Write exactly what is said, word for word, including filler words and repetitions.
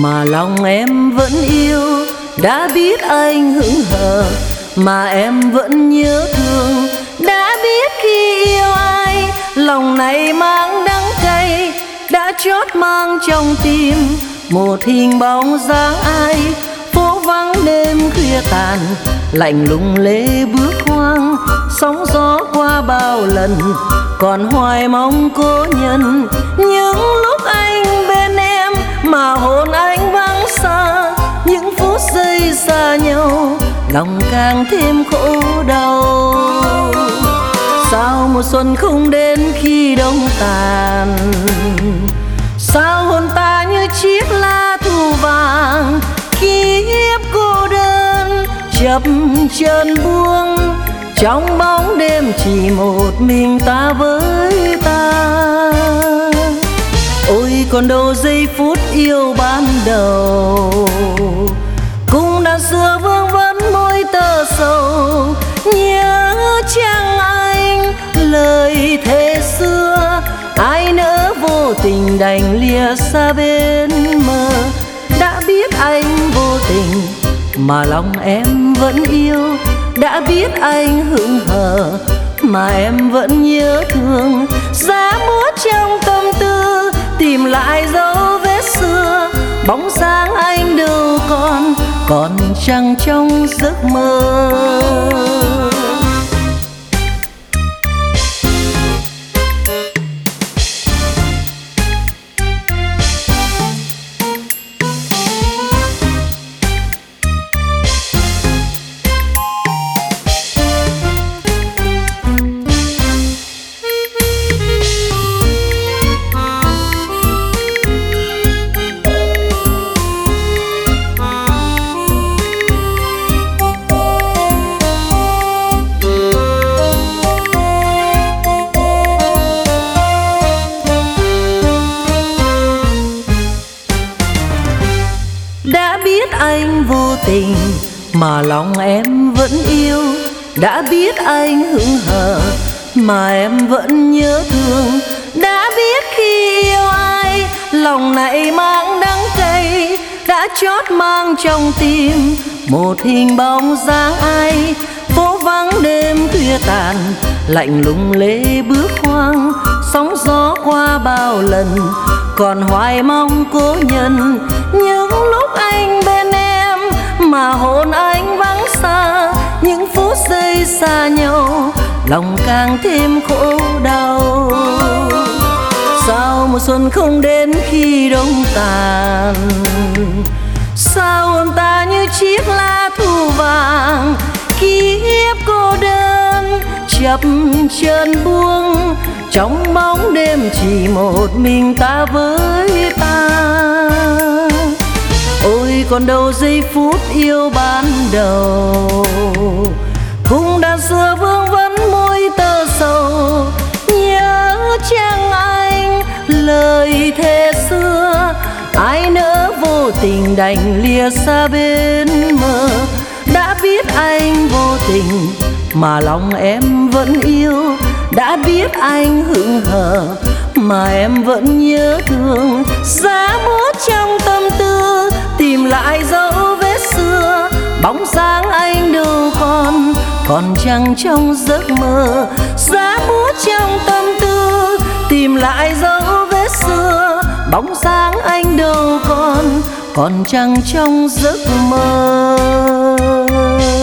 mà lòng em vẫn yêu. Đã biết anh hững hờ mà em vẫn nhớ thương. Đã biết khi yêu ai lòng này mang đắng cay. Đã chót mang trong tim một hình bóng dáng ai. Phố vắng đêm khuya tàn, lạnh lùng lê bước hoang. Sóng gió qua bao lần, còn hoài mong cố nhân. Những lúc anh bên em mà hồn anh vắng xa. Những phút giây xa nhau, lòng càng thêm khổ đau. Sao mùa xuân không đến khi đông tàn? Sao hồn ta như chiếc lá thu vàng khi hiếp cô đơn chập chờn buông. Trong bóng đêm chỉ một mình ta với ta. Ôi còn đâu giây phút yêu ban đầu, cùng đàn xưa vương vấn môi tơ sầu. Nhớ chăng anh lời thề xưa, ai nỡ vô tình đành lìa xa bên mơ. Đã biết anh vô tình mà lòng em vẫn yêu. Đã biết anh hững hờ mà em vẫn nhớ thương. Giá múa trong tâm tư tìm lại dấu vết xưa. Bóng dáng anh đâu còn, còn chăng trong giấc mơ. Đã biết anh vô tình mà lòng em vẫn yêu. Đã biết anh hững hờ mà em vẫn nhớ thương. Đã biết khi yêu ai lòng này mang đắng cay. Đã chót mang trong tim một hình bóng dáng ai. Phố vắng đêm khuya tàn, lạnh lùng lê bước hoang. Sóng gió qua bao lần, còn hoài mong cố nhân. Những lúc anh bên em mà hồn anh vắng xa. Những phút giây xa nhau, lòng càng thêm khổ đau. Sao mùa xuân không đến khi đông tàn? Sao hồn ta như chiếc lá thu vàng khi hiếp cô đơn chập chờn buông. Trong bóng đêm chỉ một mình ta với ta. Ôi còn đâu giây phút yêu ban đầu, cùng đàn xưa vương vấn môi tơ sầu. Nhớ chăng anh lời thề xưa, ai nỡ vô tình đành lìa xa bên mơ. Đã biết anh vô tình mà lòng em vẫn yêu. Đã biết anh hững hờ mà em vẫn nhớ thương. Giá múa trong tâm tư tìm lại dấu vết xưa. Bóng dáng anh đâu còn, còn chăng trong giấc mơ. Giá múa trong tâm tư tìm lại dấu vết xưa. Bóng dáng anh đâu còn, còn chăng trong giấc mơ.